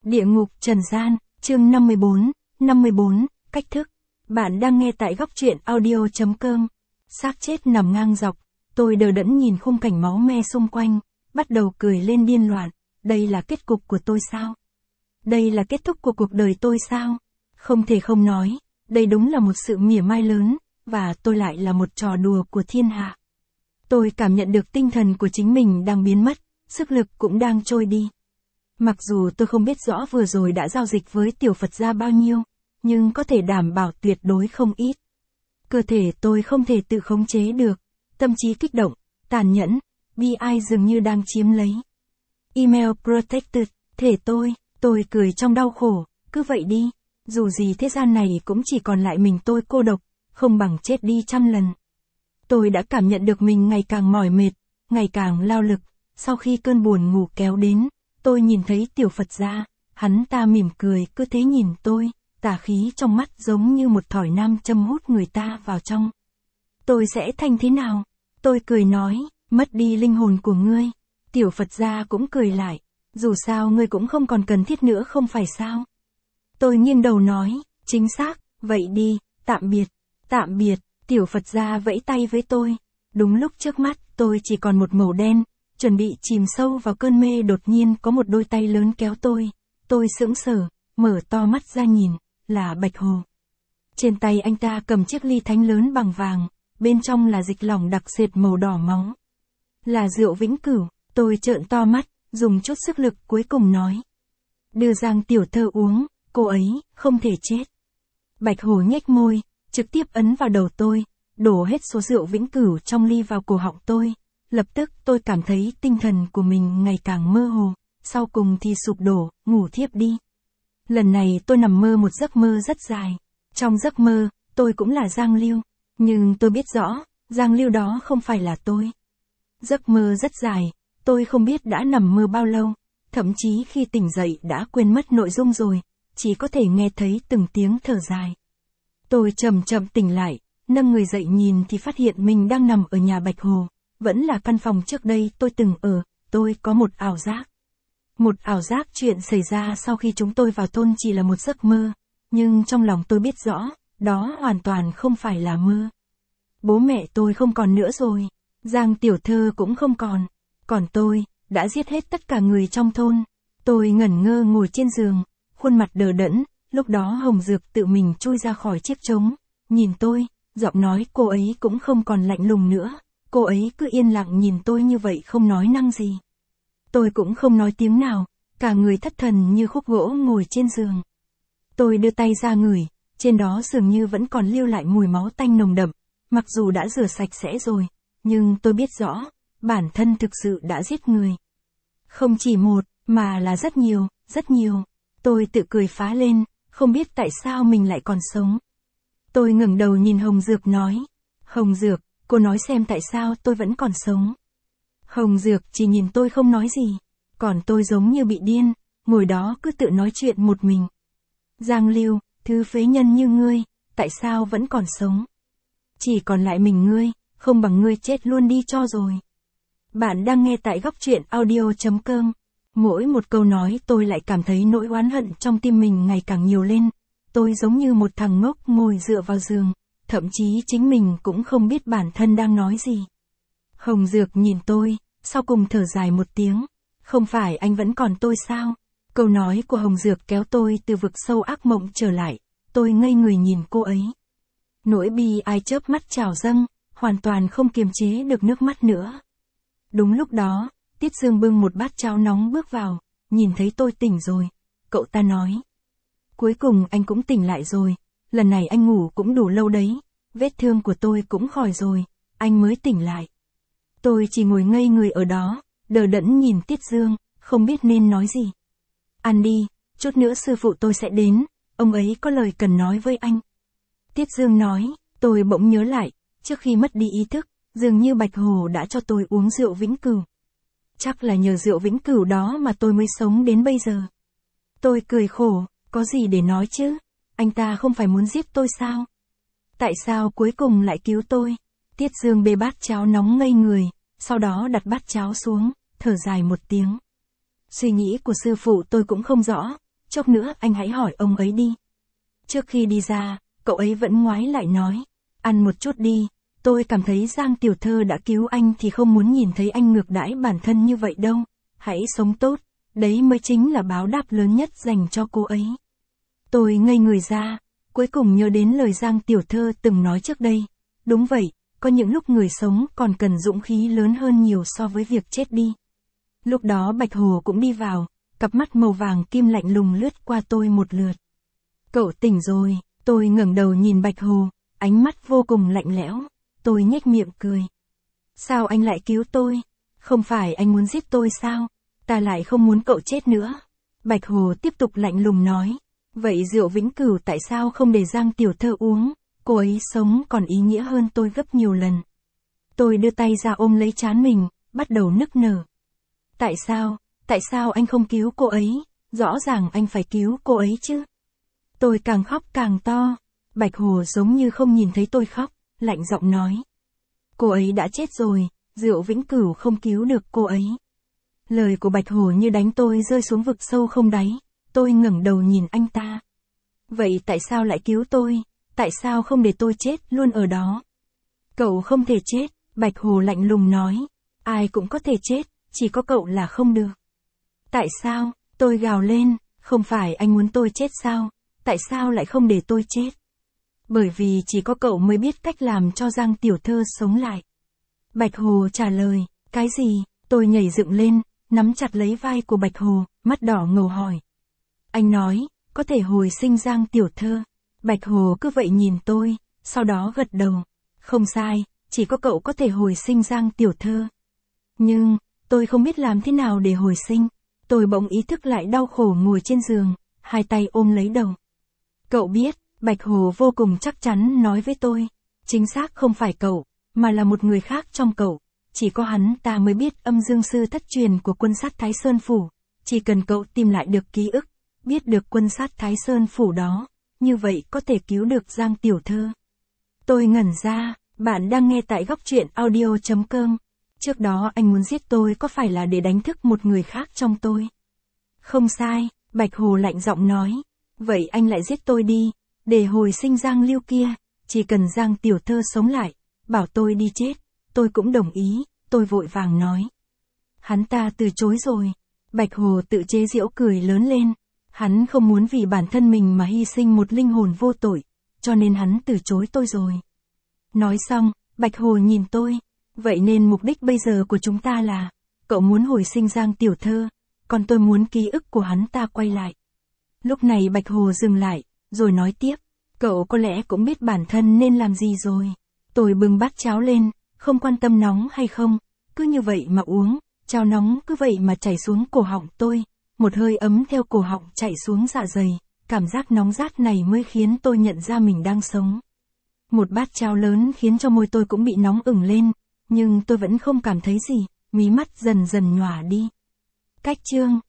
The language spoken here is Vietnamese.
Địa ngục trần gian, chương 54, cách thức. Bạn đang nghe tại góc truyện audio.com. Xác chết nằm ngang dọc, tôi đờ đẫn nhìn khung cảnh máu me xung quanh, bắt đầu cười lên điên loạn. Đây là kết cục của tôi sao? Đây là kết thúc của cuộc đời tôi sao? Không thể không nói, đây đúng là một sự mỉa mai lớn, và tôi lại là một trò đùa của thiên hạ. Tôi cảm nhận được tinh thần của chính mình đang biến mất, sức lực cũng đang trôi đi. Mặc dù tôi không biết rõ vừa rồi đã giao dịch với tiểu Phật gia bao nhiêu, nhưng có thể đảm bảo tuyệt đối không ít. Cơ thể tôi không thể tự khống chế được, tâm trí kích động, tàn nhẫn, bi ai dường như đang chiếm lấy. Email protected, thể tôi cười trong đau khổ, cứ vậy đi, dù gì thế gian này cũng chỉ còn lại mình tôi cô độc, không bằng chết đi trăm lần. Tôi đã cảm nhận được mình ngày càng mỏi mệt, ngày càng lao lực, sau khi cơn buồn ngủ kéo đến. Tôi nhìn thấy tiểu Phật gia, hắn ta mỉm cười cứ thế nhìn tôi, tà khí trong mắt giống như một thỏi nam châm hút người ta vào trong. Tôi sẽ thành thế nào? Tôi cười nói, mất đi linh hồn của ngươi. Tiểu Phật gia cũng cười lại, dù sao ngươi cũng không còn cần thiết nữa không phải sao? Tôi nghiêng đầu nói, chính xác, vậy đi, tạm biệt, tiểu Phật gia vẫy tay với tôi. Đúng lúc trước mắt tôi chỉ còn một màu đen. Chuẩn bị chìm sâu vào cơn mê đột nhiên có một đôi tay lớn kéo tôi sững sờ, mở to mắt ra nhìn, là Bạch Hồ. Trên tay anh ta cầm chiếc ly thánh lớn bằng vàng, bên trong là dịch lỏng đặc sệt màu đỏ máu. Là rượu vĩnh cửu, tôi trợn to mắt, dùng chút sức lực cuối cùng nói. Đưa Giang tiểu thơ uống, cô ấy, không thể chết. Bạch Hồ nhếch môi, trực tiếp ấn vào đầu tôi, đổ hết số rượu vĩnh cửu trong ly vào cổ họng tôi. Lập tức tôi cảm thấy tinh thần của mình ngày càng mơ hồ, sau cùng thì sụp đổ, ngủ thiếp đi. Lần này tôi nằm mơ một giấc mơ rất dài. Trong giấc mơ, tôi cũng là Giang Lưu, nhưng tôi biết rõ, Giang Lưu đó không phải là tôi. Giấc mơ rất dài, tôi không biết đã nằm mơ bao lâu, thậm chí khi tỉnh dậy đã quên mất nội dung rồi, chỉ có thể nghe thấy từng tiếng thở dài. Tôi chậm chậm tỉnh lại, nâng người dậy nhìn thì phát hiện mình đang nằm ở nhà Bạch Hồ. Vẫn là căn phòng trước đây tôi từng ở, tôi có một ảo giác. Một ảo giác chuyện xảy ra sau khi chúng tôi vào thôn chỉ là một giấc mơ, nhưng trong lòng tôi biết rõ, đó hoàn toàn không phải là mơ. Bố mẹ tôi không còn nữa rồi, Giang tiểu thơ cũng không còn tôi, đã giết hết tất cả người trong thôn. Tôi ngẩn ngơ ngồi trên giường, khuôn mặt đờ đẫn, lúc đó Hồng Dược tự mình chui ra khỏi chiếc trống, nhìn tôi, giọng nói cô ấy cũng không còn lạnh lùng nữa. Cô ấy cứ yên lặng nhìn tôi như vậy không nói năng gì. Tôi cũng không nói tiếng nào, cả người thất thần như khúc gỗ ngồi trên giường. Tôi đưa tay ra ngửi, trên đó dường như vẫn còn lưu lại mùi máu tanh nồng đậm, mặc dù đã rửa sạch sẽ rồi, nhưng tôi biết rõ, bản thân thực sự đã giết người. Không chỉ một, mà là rất nhiều. Tôi tự cười phá lên, không biết tại sao mình lại còn sống. Tôi ngẩng đầu nhìn Hồng Dược nói, Hồng Dược, cô nói xem tại sao tôi vẫn còn sống. Hồng Dược chỉ nhìn tôi không nói gì, còn tôi giống như bị điên, ngồi đó cứ tự nói chuyện một mình. Giang Lưu, thứ phế nhân như ngươi, tại sao vẫn còn sống? Chỉ còn lại mình ngươi, không bằng ngươi chết luôn đi cho rồi. Bạn đang nghe tại góc truyện audio.com. Mỗi một câu nói tôi lại cảm thấy nỗi oán hận trong tim mình ngày càng nhiều lên. Tôi giống như một thằng ngốc ngồi dựa vào giường. Thậm chí chính mình cũng không biết bản thân đang nói gì. Hồng Dược nhìn tôi, sau cùng thở dài một tiếng. Không phải anh vẫn còn tôi sao? Câu nói của Hồng Dược kéo tôi từ vực sâu ác mộng trở lại. Tôi ngây người nhìn cô ấy. Nỗi bi ai chớp mắt trào dâng, hoàn toàn không kiềm chế được nước mắt nữa. Đúng lúc đó, Tiết Dương bưng một bát cháo nóng bước vào, nhìn thấy tôi tỉnh rồi. Cậu ta nói. Cuối cùng anh cũng tỉnh lại rồi. Lần này anh ngủ cũng đủ lâu đấy, vết thương của tôi cũng khỏi rồi, anh mới tỉnh lại. Tôi chỉ ngồi ngây người ở đó, đờ đẫn nhìn Tiết Dương, không biết nên nói gì. Ăn đi, chút nữa sư phụ tôi sẽ đến, ông ấy có lời cần nói với anh. Tiết Dương nói, tôi bỗng nhớ lại, trước khi mất đi ý thức, dường như Bạch Hồ đã cho tôi uống rượu vĩnh cửu. Chắc là nhờ rượu vĩnh cửu đó mà tôi mới sống đến bây giờ. Tôi cười khổ, có gì để nói chứ? Anh ta không phải muốn giết tôi sao? Tại sao cuối cùng lại cứu tôi? Tiết Dương bê bát cháo nóng ngây người, sau đó đặt bát cháo xuống, thở dài một tiếng. Suy nghĩ của sư phụ tôi cũng không rõ, chốc nữa anh hãy hỏi ông ấy đi. Trước khi đi ra, cậu ấy vẫn ngoái lại nói, ăn một chút đi, tôi cảm thấy Giang tiểu thơ đã cứu anh thì không muốn nhìn thấy anh ngược đãi bản thân như vậy đâu, hãy sống tốt, đấy mới chính là báo đáp lớn nhất dành cho cô ấy. Tôi ngây người ra, cuối cùng nhớ đến lời Giang tiểu thơ từng nói trước đây, đúng vậy, có những lúc người sống còn cần dũng khí lớn hơn nhiều so với việc chết đi. Lúc đó Bạch Hồ cũng đi vào, cặp mắt màu vàng kim lạnh lùng lướt qua tôi một lượt. Cậu tỉnh rồi, tôi ngẩng đầu nhìn Bạch Hồ, ánh mắt vô cùng lạnh lẽo, tôi nhếch miệng cười. Sao anh lại cứu tôi? Không phải anh muốn giết tôi sao? Ta lại không muốn cậu chết nữa. Bạch Hồ tiếp tục lạnh lùng nói, vậy rượu vĩnh cửu tại sao không để Giang tiểu thơ uống, cô ấy sống còn ý nghĩa hơn tôi gấp nhiều lần. Tôi đưa tay ra ôm lấy trán mình, bắt đầu nức nở. Tại sao anh không cứu cô ấy, rõ ràng anh phải cứu cô ấy chứ. Tôi càng khóc càng to, Bạch Hồ giống như không nhìn thấy tôi khóc, lạnh giọng nói. Cô ấy đã chết rồi, rượu vĩnh cửu không cứu được cô ấy. Lời của Bạch Hồ như đánh tôi rơi xuống vực sâu không đáy, tôi ngẩng đầu nhìn anh ta. Vậy tại sao lại cứu tôi, tại sao không để tôi chết luôn ở đó? Cậu không thể chết, Bạch Hồ lạnh lùng nói, ai cũng có thể chết, chỉ có cậu là không được. Tại sao? Tôi gào lên, không phải anh muốn tôi chết sao, tại sao lại không để tôi chết? Bởi vì chỉ có cậu mới biết cách làm cho Giang tiểu thơ sống lại. Bạch Hồ trả lời, cái gì? Tôi nhảy dựng lên, nắm chặt lấy vai của Bạch Hồ, mắt đỏ ngầu hỏi. Anh nói, có thể hồi sinh Giang tiểu thơ. Bạch Hồ cứ vậy nhìn tôi, sau đó gật đầu. Không sai, chỉ có cậu có thể hồi sinh Giang tiểu thơ. Nhưng, tôi không biết làm thế nào để hồi sinh. Tôi bỗng ý thức lại đau khổ ngồi trên giường, hai tay ôm lấy đầu. Cậu biết, Bạch Hồ vô cùng chắc chắn nói với tôi. Chính xác không phải cậu, mà là một người khác trong cậu. Chỉ có hắn ta mới biết âm dương sư thất truyền của quân sát Thái Sơn Phủ. Chỉ cần cậu tìm lại được ký ức, biết được quân sát Thái Sơn Phủ đó, như vậy có thể cứu được Giang tiểu thơ. Tôi ngẩn ra, bạn đang nghe tại góc truyện audio.com. Trước đó anh muốn giết tôi có phải là để đánh thức một người khác trong tôi? Không sai, Bạch Hồ lạnh giọng nói. Vậy anh lại giết tôi đi, để hồi sinh Giang Lưu kia, chỉ cần Giang tiểu thơ sống lại, bảo tôi đi chết, tôi cũng đồng ý, tôi vội vàng nói. Hắn ta từ chối rồi. Bạch Hồ tự chế giễu cười lớn lên. Hắn không muốn vì bản thân mình mà hy sinh một linh hồn vô tội, cho nên hắn từ chối tôi rồi. Nói xong, Bạch Hồ nhìn tôi. Vậy nên mục đích bây giờ của chúng ta là, cậu muốn hồi sinh Giang tiểu thơ, còn tôi muốn ký ức của hắn ta quay lại. Lúc này Bạch Hồ dừng lại, rồi nói tiếp, cậu có lẽ cũng biết bản thân nên làm gì rồi. Tôi bưng bát cháo lên, không quan tâm nóng hay không, cứ như vậy mà uống, cháo nóng cứ vậy mà chảy xuống cổ họng tôi, một hơi ấm theo cổ họng chảy xuống dạ dày, cảm giác nóng rát này mới khiến tôi nhận ra mình đang sống. Một bát cháo lớn khiến cho môi tôi cũng bị nóng ửng lên, nhưng tôi vẫn không cảm thấy gì, mí mắt dần dần nhòa đi. Cách chương